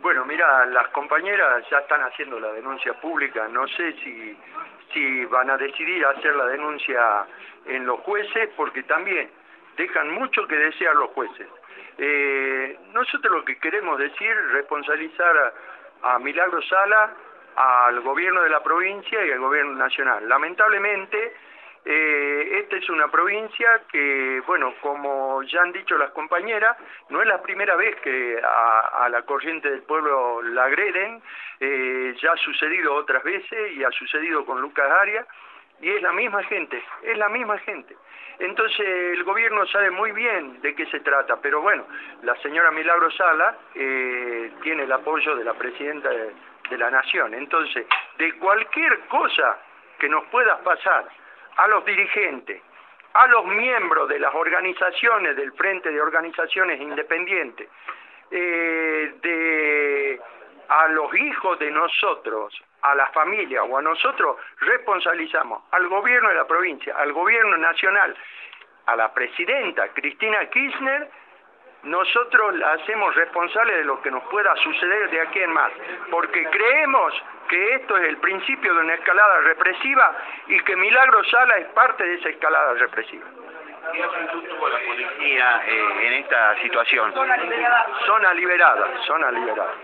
Bueno, mira, las compañeras ya están haciendo la denuncia pública, no sé si van a decidir hacer la denuncia en los jueces, porque también dejan mucho que desear los jueces. Nosotros lo que queremos decir, responsabilizar a Milagro Sala, al gobierno de la provincia y al gobierno nacional. Lamentablemente, esta es una provincia que, bueno, como ya han dicho las compañeras, no es la primera vez que a la Corriente del Pueblo la agreden, ya ha sucedido otras veces y ha sucedido con Lucas Arias, y es la misma gente, es la misma gente. Entonces el gobierno sabe muy bien de qué se trata, pero bueno, la señora Milagro Sala tiene el apoyo de la presidenta de la Nación. Entonces, de cualquier cosa que nos pueda pasar a los dirigentes, a los miembros de las organizaciones, del Frente de Organizaciones Independientes, a los hijos de nosotros, a la familia o a nosotros, responsabilizamos al gobierno de la provincia, al gobierno nacional, a la presidenta Cristina Kirchner. Nosotros la hacemos responsable de lo que nos pueda suceder de aquí en más, porque creemos que esto es el principio de una escalada represiva y que Milagro Sala es parte de esa escalada represiva. ¿Qué actitud tuvo la policía en esta situación? Zona liberada.